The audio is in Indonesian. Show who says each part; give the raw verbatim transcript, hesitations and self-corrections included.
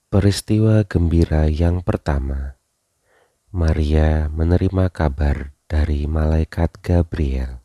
Speaker 1: Peristiwa gembira yang pertama, Maria menerima kabar dari malaikat Gabriel.